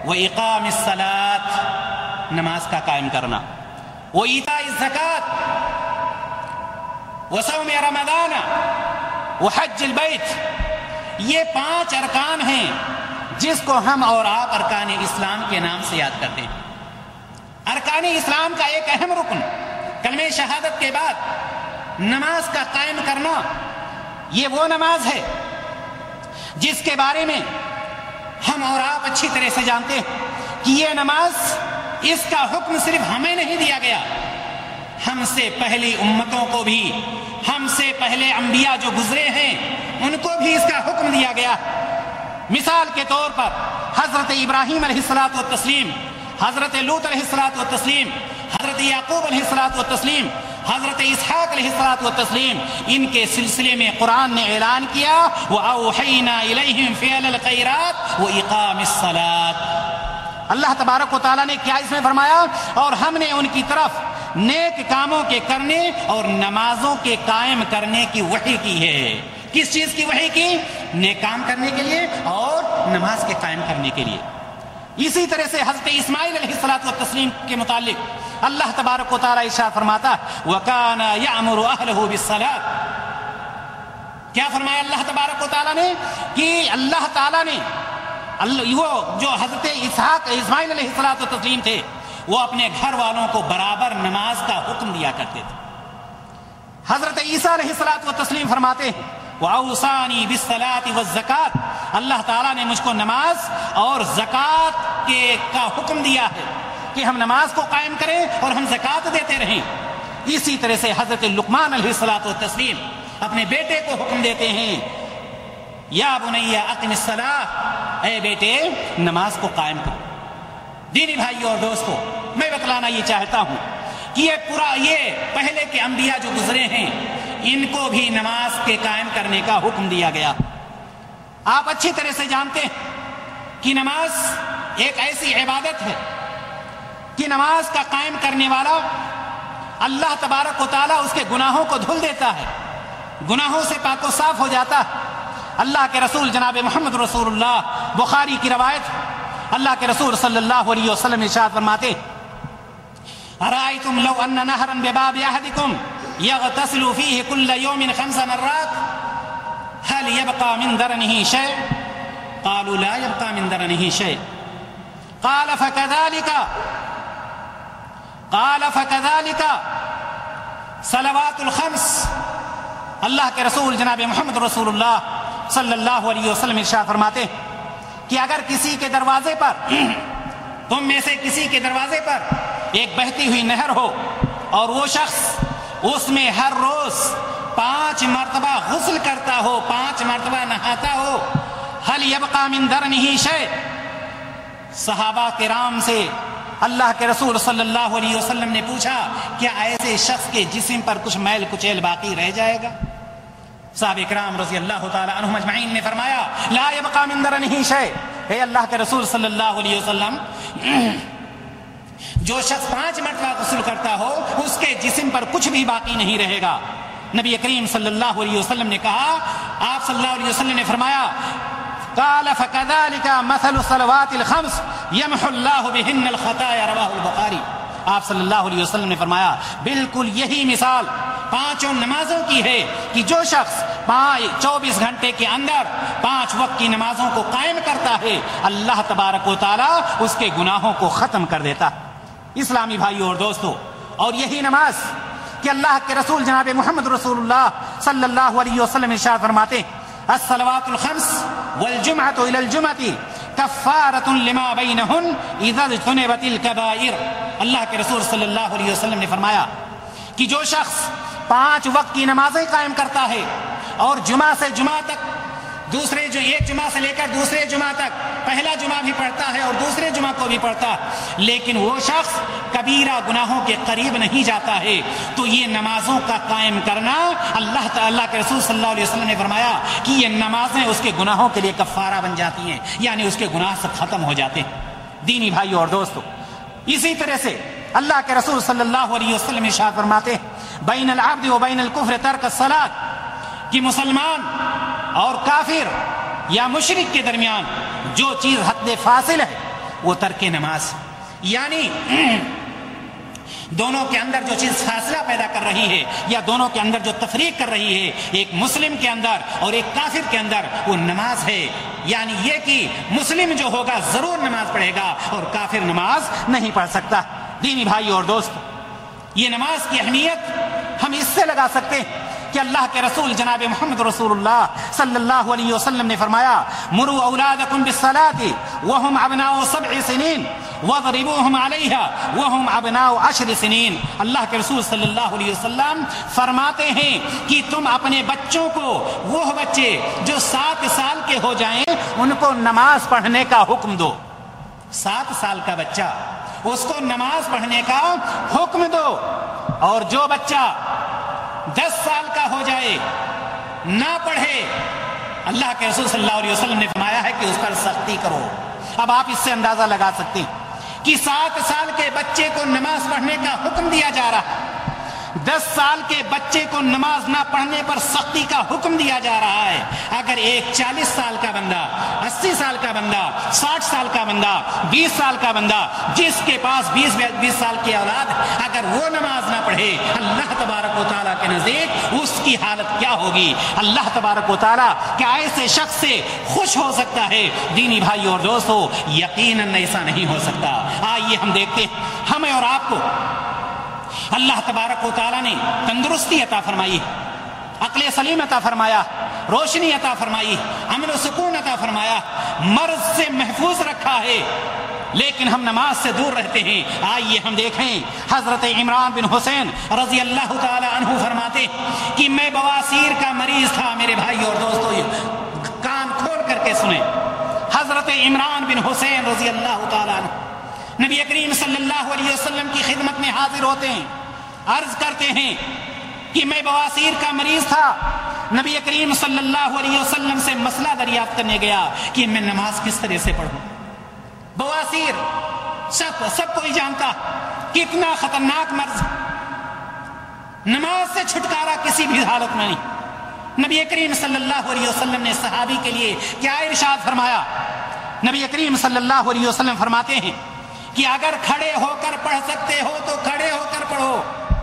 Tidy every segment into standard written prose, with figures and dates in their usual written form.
وإقام الصلاة، نماز کا قائم کرنا، وإيتاء الزکاة، وصوم رمضان، وحج البیت، یہ 5 ارکان ہیں جس کو ہم اور آپ ارکان اسلام کے نام سے یاد کرتے ہیں۔ ارکان اسلام کا ایک اہم رکن کلمہ شہادت کے بعد نماز کا قائم کرنا، یہ وہ نماز ہے جس کے بارے میں ہم اور آپ اچھی طرح سے جانتے ہیں کہ یہ نماز، اس کا حکم صرف ہمیں نہیں دیا گیا، ہم سے پہلی امتوں کو بھی، ہم سے پہلے انبیاء جو گزرے ہیں ان کو بھی اس کا حکم دیا گیا۔ مثال کے طور پر حضرت ابراہیم علیہ الصلوۃ والتسلیم، حضرت لوط علیہ الصلوۃ والتسلیم، حضرت یعقوب علیہ الصلوۃ والتسلیم، حضرت اسحاق علیہ الصلوۃ والتسلیم، ان کے سلسلے میں قرآن نے اعلان کیا وَأَوْحَيْنَا إِلَيْهِمْ فِعْلَ الْخَيْرَاتِ وَإِقَامِ الصَّلَاةِ۔ اللہ تبارک و تعالیٰ نے کیا اس میں فرمایا؟ اور ہم نے ان کی طرف نیک کاموں کے کرنے اور نمازوں کے قائم کرنے کی وحی کی ہے۔ کس چیز کی وحی کی؟ نیک کام کرنے کے لیے اور نماز کے قائم کرنے کے لیے۔ اسی طرح سے حضرت اسماعیل علیہ الصلوۃ والتسلیم کے متعلق اللہ تبارک و تعالیٰ ارشاد فرماتا وَكَانَ يَأْمُرُ أَهْلَهُ بِالصَّلَاةِ۔ کیا فرمایا اللہ تبارک و تعالیٰ نے؟ کہ اللہ تعالیٰ نے وہ جو حضرت اسماعیل علیہ الصلوۃ والتسلیم تھے، وہ اپنے گھر والوں کو برابر نماز کا حکم دیا کرتے تھے۔ حضرت عیسیٰ علیہ الصلوۃ والتسلیم فرماتے ہیں وَأَوْصَانِي بِالصَّلَاةِ وَالزَّكَاةِ، اللہ تعالیٰ نے مجھ کو نماز اور زکوٰۃ کا حکم دیا ہے کہ ہم نماز کو قائم کریں اور ہم زکوٰۃ دیتے رہیں۔ اسی طرح سے حضرت لقمان علیہ الصلوۃ والتسلیم اپنے بیٹے کو حکم دیتے ہیں یا بنی اقم الصلاۃ، اے بیٹے نماز کو قائم کرو۔ دینی بھائیوں اور دوستو، میں بتلانا یہ چاہتا ہوں کہ یہ پہلے کے انبیاء جو گزرے ہیں ان کو بھی نماز کے قائم کرنے کا حکم دیا گیا۔ آپ اچھی طرح سے جانتے ہیں کہ نماز ایک ایسی عبادت ہے کہ نماز کا قائم کرنے والا اللہ تبارک و تعالیٰ اس کے گناہوں کو دھل دیتا ہے، گناہوں سے پاک و صاف ہو جاتا ہے۔ اللہ کے رسول جناب محمد رسول اللہ، بخاری کی روایت، اللہ کے رسول صلی اللہ علیہ وسلم ارشاد فرماتے ارائیتم لو ان نہرا بباب احدکم یغتسل فیہ کل یوم 5 مرات هل يبقى من درنه شيء؟ قالوا لا يبقى من درنه شيء۔ قال فكذلك صلوات الخمس۔ اللہ کے رسول جناب محمد رسول اللہ صلی اللہ علیہ وسلم ارشاد فرماتے ہیں کہ اگر کسی کے دروازے پر، تم میں سے کسی کے دروازے پر ایک بہتی ہوئی نہر ہو اور وہ شخص اس میں ہر روز 5 مرتبہ غسل کرتا ہو، 5 مرتبہ نہاتا ہو، هل يبقى من درنه شيء؟ صحابہ کرام سے اللہ کے رسول صلی اللہ علیہ وسلم نے پوچھا کیا ایسے شخص کے جسم پر کچھ میل کچیل باقی رہ جائے گا؟ صحابہ کرام رضی اللہ تعالی عنہم اجمعین نے فرمایا لا يبقى من درنه شيء، اے اللہ کے رسول صلی اللہ علیہ وسلم، جو شخص 5 مرتبہ غسل کرتا ہو اس کے جسم پر کچھ بھی باقی نہیں رہے گا۔ نبی کریم صلی اللہ علیہ وسلم نے کہا، آپ صلی اللہ علیہ وسلم نے فرمایا قال فكذلك مثل الصلوات الخمس يمحو الله بهن الخطايا، رواہ البخاری۔ آپ صلی اللہ علیہ وسلم نے فرمایا بالکل یہی مثال 5 نمازوں کی ہے کہ جو شخص 24 گھنٹے کے اندر 5 وقت کی نمازوں کو قائم کرتا ہے، اللہ تبارک و تعالی اس کے گناہوں کو ختم کر دیتا ہے۔ اسلامی بھائیوں اور دوستو، اور یہی نماز کہ اللہ کے رسول جناب محمد رسول اللہ صلی اللہ علیہ وسلم ارشاد فرماتے الصلوات الخمس والجمعة إلى الجمعة كفارة لما بينهن إذا اجتنبت الكبائر۔ اللہ کے رسول صلی اللہ علیہ وسلم نے فرمایا کہ جو شخص 5 وقت کی نمازیں قائم کرتا ہے اور جمعہ سے جمعہ تک، ایک جمعہ سے لے کر دوسرے جمعہ تک، پہلا جمعہ بھی پڑھتا ہے اور دوسرے جمعہ کو بھی پڑھتا ہے، لیکن وہ شخص کبیرہ گناہوں کے قریب نہیں جاتا ہے، تو یہ نمازوں کا قائم کرنا، اللہ کے رسول صلی اللہ علیہ وسلم نے فرمایا کہ یہ نمازیں اس کے گناہوں کے لیے کفارہ بن جاتی ہیں، یعنی اس کے گناہ سب ختم ہو جاتے ہیں۔ دینی بھائیوں اور دوستو، اسی طرح سے اللہ کے رسول صلی اللہ علیہ وسلم ارشاد فرماتے ہیں بین العبد و بین الکفر ترک الصلاۃ، کہ مسلمان اور کافر یا مشرک کے درمیان جو چیز حد فاصل ہے وہ ترک نماز، یعنی دونوں کے اندر جو چیز فاصلہ پیدا کر رہی ہے یا دونوں کے اندر جو تفریق کر رہی ہے ایک مسلم کے اندر اور ایک کافر کے اندر، وہ نماز ہے. یعنی یہ کہ مسلم جو ہوگا ضرور نماز پڑھے گا اور کافر نماز نہیں پڑھ سکتا. دینی بھائی اور دوست، یہ نماز کی اہمیت ہم اس سے لگا سکتے ہیں کہ اللہ کے رسول جناب محمد رسول اللہ صلی اللہ علیہ وسلم نے فرمایا مروا اولادکم بالصلاة وهم ابناء 7 سنین وضربوهم علیہا وهم ابناء 10 سنین. اللہ کے رسول صلی اللہ علیہ وسلم فرماتے ہیں کہ تم اپنے بچوں کو، وہ بچے جو 7 سال کے ہو جائیں، ان کو نماز پڑھنے کا حکم دو. 7 سال کا بچہ، اس کو نماز پڑھنے کا حکم دو. اور جو بچہ 10 سال کا ہو جائے نہ پڑھے، اللہ کے رسول صلی اللہ علیہ وسلم نے فرمایا ہے کہ اس پر سختی کرو. اب آپ اس سے اندازہ لگا سکتے ہیں کہ 7 سال کے بچے کو نماز پڑھنے کا حکم دیا جا رہا ہے، 10 سال کے بچے کو نماز نہ پڑھنے پر سختی کا حکم دیا جا رہا ہے. اگر ایک 40 سال کا بندہ، 80 سال کا بندہ، 60 سال کا بندہ، 20 سال کا بندہ، جس کے پاس 20 سال کی اولاد، اگر وہ نماز نہ پڑھے، اللہ تبارک و تعالیٰ کے نزدیک اس کی حالت کیا ہوگی؟ اللہ تبارک و تعالیٰ کیا ایسے شخص سے خوش ہو سکتا ہے؟ دینی بھائی اور دوستو، یقیناً ایسا نہیں ہو سکتا. آئیے ہم دیکھتے ہیں، ہمیں اور آپ کو اللہ تبارک و تعالیٰ نے تندرستی عطا فرمائی، عقل سلیم عطا فرمایا، روشنی عطا فرمائی، امن و سکون عطا فرمایا، مرض سے محفوظ رکھا ہے، لیکن ہم نماز سے دور رہتے ہیں. آئیے ہم دیکھیں، حضرت عمران بن حسین رضی اللہ تعالی عنہ فرماتے کہ میں بواسیر کا مریض تھا. میرے بھائی اور دوستو، کان کھول کر کے سنیں. حضرت عمران بن حسین رضی اللہ تعالی عنہ نبی کریم صلی اللہ علیہ وسلم کی خدمت میں حاضر ہوتے ہیں، عرض کرتے ہیں کہ میں بواسیر کا مریض تھا. نبی کریم صلی اللہ علیہ وسلم سے مسئلہ دریافت کرنے گیا کہ میں نماز کس طرح سے پڑھوں. بواسیر سب کوئی جانتا کتنا خطرناک مرض، نماز سے چھٹکارا کسی بھی حالت میں نہیں. نبی کریم صلی اللہ علیہ وسلم نے صحابی کے لیے کیا ارشاد فرمایا؟ نبی کریم صلی اللہ علیہ وسلم فرماتے ہیں کہ اگر کھڑے ہو کر پڑھ سکتے ہو تو کھڑے ہو کر پڑھو.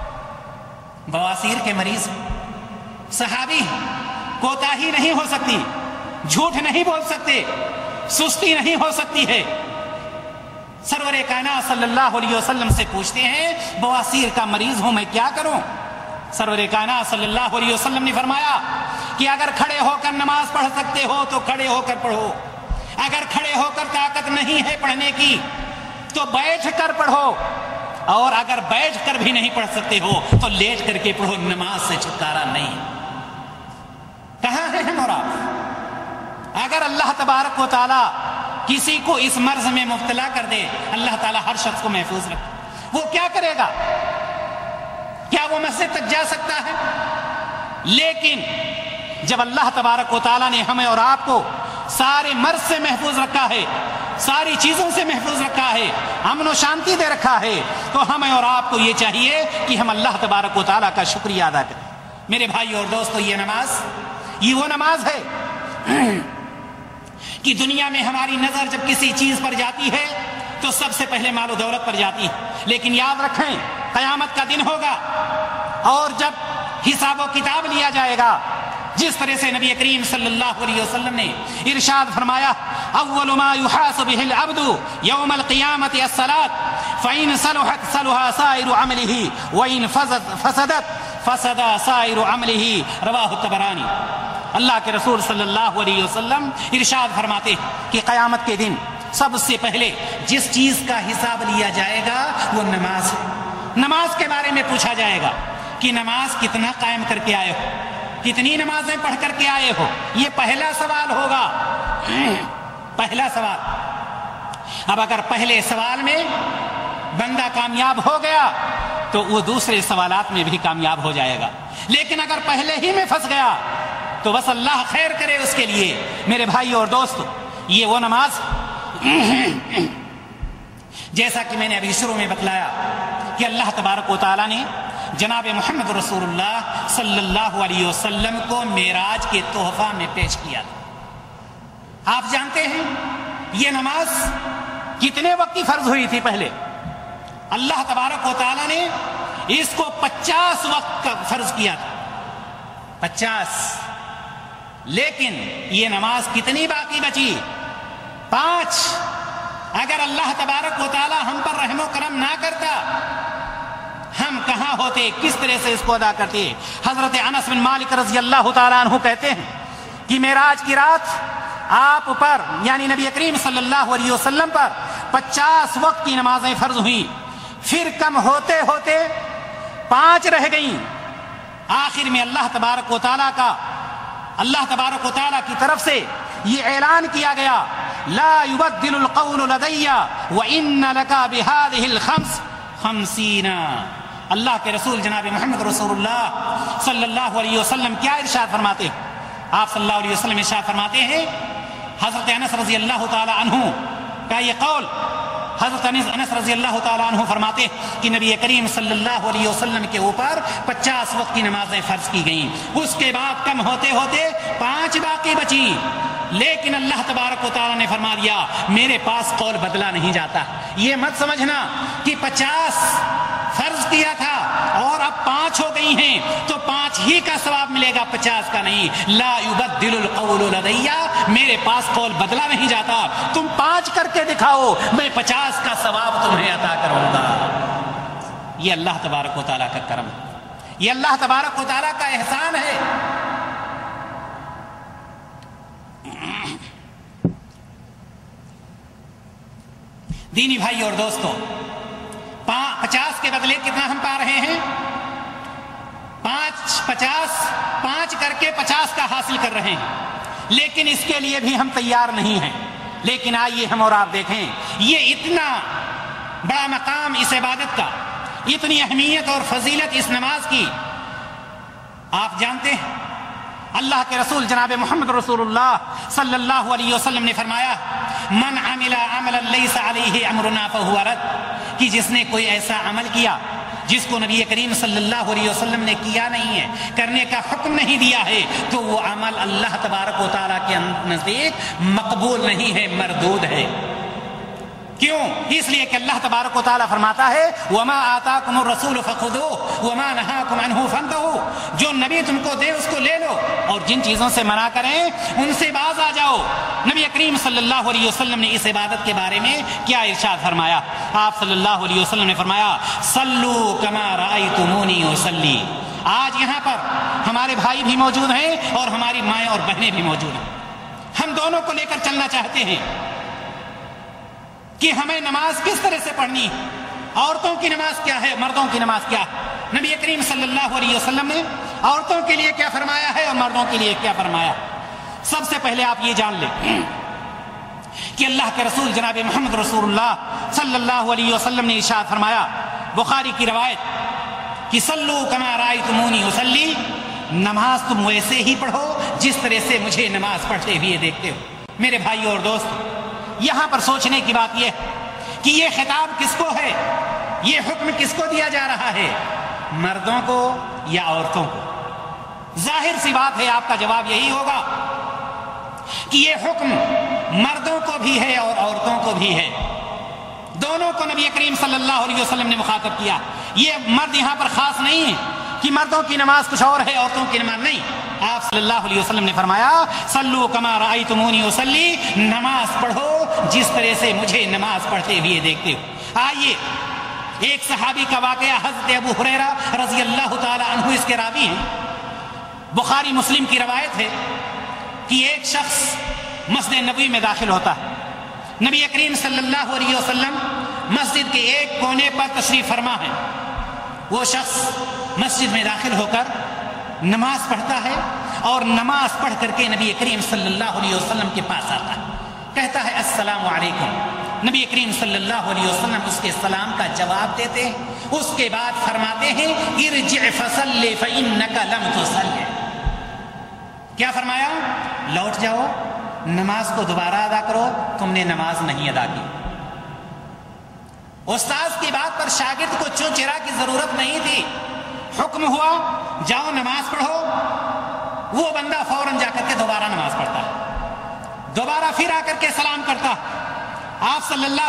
بواسیر کے مریض صحابی، کوتاہی نہیں ہو سکتی، جھوٹ نہیں بول سکتے، سستی نہیں ہو سکتی ہے. سرور کائنات صلی اللہ علیہ وسلم سے پوچھتے ہیں بواسیر کا مریض ہوں، میں کیا کروں؟ سرور کائنات صلی اللہ علیہ وسلم نے فرمایا کہ اگر کھڑے ہو کر نماز پڑھ سکتے ہو تو کھڑے ہو کر پڑھو، اگر کھڑے ہو کر طاقت نہیں ہے پڑھنے کی تو بیٹھ کر پڑھو، اور اگر بیٹھ کر بھی نہیں پڑھ سکتے ہو تو لیٹ کر کے پڑھو. نماز سے چھٹکارا نہیں. کہاں ہیں ہم اور آپ؟ اگر اللہ تبارک و تعالیٰ کسی کو اس مرض میں مبتلا کر دے، اللہ تعالیٰ ہر شخص کو محفوظ رکھے، وہ کیا کرے گا؟ کیا وہ مسجد تک جا سکتا ہے؟ لیکن جب اللہ تبارک و تعالیٰ نے ہمیں اور آپ کو سارے مرض سے محفوظ رکھا ہے، ساری چیزوں سے محفوظ رکھا ہے، امن و شانتی دے رکھا ہے، تو ہمیں اور آپ کو یہ چاہیے کہ ہم اللہ تبارک و تعالیٰ کا شکریہ ادا کریں. میرے بھائی اور دوستو، یہ وہ نماز ہے کہ دنیا میں ہماری نظر جب کسی چیز پر جاتی ہے تو سب سے پہلے مال و دولت پر جاتی ہے. لیکن یاد رکھیں، قیامت کا دن ہوگا اور جب حساب و کتاب لیا جائے گا، جس طرح سے نبی کریم صلی اللہ علیہ وسلم نے ارشاد فرمایا اول ما يحاسب به العبد يوم القيامة الصلاة فإن صلحت صلح سائر عمله وإن فسدت فسد سائر عمله. رواہ الطبرانی. اللہ کے رسول صلی اللہ علیہ وسلم ارشاد فرماتے کہ قیامت کے دن سب سے پہلے جس چیز کا حساب لیا جائے گا وہ نماز ہے. نماز کے بارے میں پوچھا جائے گا کہ نماز کتنا قائم کر کے آئے ہو، کتنی نمازیں پڑھ کر کے آئے ہو. یہ پہلا سوال ہوگا، پہلا سوال. اب اگر پہلے سوال میں بندہ کامیاب ہو گیا تو وہ دوسرے سوالات میں بھی کامیاب ہو جائے گا. لیکن اگر پہلے ہی میں پھنس گیا تو بس اللہ خیر کرے اس کے لیے. میرے بھائی اور دوستو، یہ وہ نماز جیسا کہ میں نے ابھی شروع میں بتلایا کہ اللہ تبارک و تعالیٰ نے جناب محمد رسول اللہ صلی اللہ علیہ وسلم کو معراج کے تحفہ میں پیش کیا تھا. آپ جانتے ہیں یہ نماز کتنے وقت کی فرض ہوئی تھی پہلے؟ اللہ تبارک و تعالیٰ نے اس کو 50 وقت کا فرض کیا تھا، 50۔ لیکن یہ نماز کتنی باقی بچی؟ 5۔ اگر اللہ تبارک و تعالیٰ ہم پر رحم و کرم نہ کرتا، ہم کہاں ہوتے، کس طرح سے اس کو ادا کرتے؟ حضرت انس بن مالک رضی اللہ تعالیٰ عنہ کہتے ہیں کہ معراج کی رات آپ پر یعنی نبی کریم صلی اللہ علیہ وسلم پر 50 وقت کی نمازیں فرض ہوئیں، پھر کم ہوتے ہوتے 5 رہ گئیں۔ آخر میں اللہ تبارک و تعالیٰ کی طرف سے یہ اعلان کیا گیا، لا يبدل القول لدي وان لك بهذه الخمس 50۔ اللہ کے رسول جناب محمد رسول اللہ صلی اللہ علیہ وسلم کیا ارشاد فرماتے ہیں؟ آپ صلی اللہ علیہ وسلم ارشاد فرماتے ہیں، حضرت انس رضی اللہ تعالی عنہ کا یہ قول، حضرت انس رضی اللہ تعالی عنہ فرماتے ہیں کہ نبی کریم صلی اللہ علیہ وسلم کے اوپر 50 وقت کی نمازیں فرض کی گئیں، اس کے بعد کم ہوتے ہوتے 5 باقی بچی، لیکن اللہ تبارک و تعالیٰ نے فرما دیا میرے پاس قول بدلا نہیں جاتا۔ یہ مت سمجھنا کہ 50 فرض کیا تھا اور اب 5 ہو گئی ہیں تو 5 ہی کا ثواب ملے گا، 50 کا نہیں۔ لا يبدل القول لدي، میرے پاس قول بدلا نہیں جاتا، تم 5 کر کے دکھاؤ، میں 50 کا ثواب تمہیں عطا کروں گا۔ یہ اللہ تبارک و تعالیٰ کا کرم، یہ اللہ تبارک و تعالیٰ کا احسان ہے۔ دینی بھائی اور دوستو، 50 کے بدلے کتنا ہم پا رہے ہیں؟ 5 کر کے 50 کا حاصل کر رہے ہیں، لیکن اس کے لیے بھی ہم تیار نہیں ہیں۔ لیکن آئیے ہم اور آپ دیکھیں، یہ اتنا بڑا مقام اس عبادت کا، اتنی اہمیت اور فضیلت اس نماز کی، آپ جانتے ہیں اللہ کے رسول جناب محمد رسول اللہ صلی اللہ علیہ وسلم نے فرمایا، من عمل عملا لیس علیہ امرنا فہو رد، کہ جس نے کوئی ایسا عمل کیا جس کو نبی کریم صلی اللہ علیہ وسلم نے کیا نہیں ہے، کرنے کا حکم نہیں دیا ہے، تو وہ عمل اللہ تبارک و تعالیٰ کے نزدیک مقبول نہیں ہے، مردود ہے۔ کیوں؟ اس لیے کہ اللہ تبارک و تعالیٰ فرماتا ہے وما آتاکم الرسول فخذوہ وما نہاکم عنہ فانتہوا، جو نبی تم کو دے اس کو لے لو، اور جن چیزوں سے منع کریں ان سے باز آ جاؤ۔ نبی کریم صلی اللہ علیہ وسلم نے اس عبادت کے بارے میں کیا ارشاد فرمایا؟ آپ صلی اللہ علیہ وسلم نے فرمایا صلو کما رأیتمونی اصلی۔ آج یہاں پر ہمارے بھائی بھی موجود ہیں اور ہماری مائیں اور بہنیں بھی موجود ہیں، ہم دونوں کو لے کر چلنا چاہتے ہیں کہ ہمیں نماز کس طرح سے پڑھنی، عورتوں کی نماز کیا ہے، مردوں کی نماز کیا ہے۔ نبی کریم صلی اللہ علیہ وسلم نے عورتوں کے لیے کیا فرمایا ہے اور مردوں کے لیے کیا فرمایا۔ سب سے پہلے آپ یہ جان لیں کہ اللہ کے رسول جناب محمد رسول اللہ صلی اللہ علیہ وسلم نے ارشاد فرمایا، بخاری کی روایت، کہ صلو کما رأیتمونی اصلی، نماز تم ویسے ہی پڑھو جس طرح سے مجھے نماز پڑھتے ہوئے دیکھتے ہو۔ میرے بھائی اور دوست، یہاں پر سوچنے کی بات یہ ہے کہ یہ خطاب کس کو ہے، یہ حکم کس کو دیا جا رہا ہے، مردوں کو یا عورتوں کو؟ ظاہر سی بات ہے آپ کا جواب یہی ہوگا کہ یہ حکم مردوں کو بھی ہے اور عورتوں کو بھی ہے، دونوں کو نبی کریم صلی اللہ علیہ وسلم نے مخاطب کیا۔ یہ مرد یہاں پر خاص نہیں ہے کہ مردوں کی نماز کچھ اور ہے عورتوں کی نماز نہیں۔ آپ صلی اللہ علیہ وسلم نے فرمایا صلو کما رأیتمونی اصلی، نماز پڑھو جس طرح سے مجھے نماز پڑھتے ہوئے دیکھتے ہو۔ آئیے ایک صحابی کا واقعہ، حضرت ابو ہریرہ رضی اللہ تعالی عنہ اس کے راوی ہیں، بخاری مسلم کی روایت ہے کہ ایک شخص مسجد نبوی میں داخل ہوتا ہے، نبی کریم صلی اللہ علیہ وسلم مسجد کے ایک کونے پر تشریف فرما ہے، وہ شخص مسجد میں داخل ہو کر نماز پڑھتا ہے اور نماز پڑھ کر کے نبی کریم صلی اللہ علیہ وسلم کے پاس آتا ہے، کہتا ہے السلام علیکم۔ نبی کریم صلی اللہ علیہ وسلم اس کے سلام کا جواب دیتے ہیں، اس کے بعد فرماتے ہیں ارجع فصلی فإنک لم تصلی، کیا فرمایا؟ لوٹ جاؤ، نماز کو دوبارہ ادا کرو، تم نے نماز نہیں ادا کی۔ استاذ کی بات پر شاگرد کو چون چرا کی ضرورت نہیں تھی، حکم ہوا جاؤ نماز پڑھو، وہ بندہ فوراً جا کر کے دوبارہ نماز پڑھتا، دوبارہ پھر آ کر کے سلام کرتا۔ آپ صلی اللہ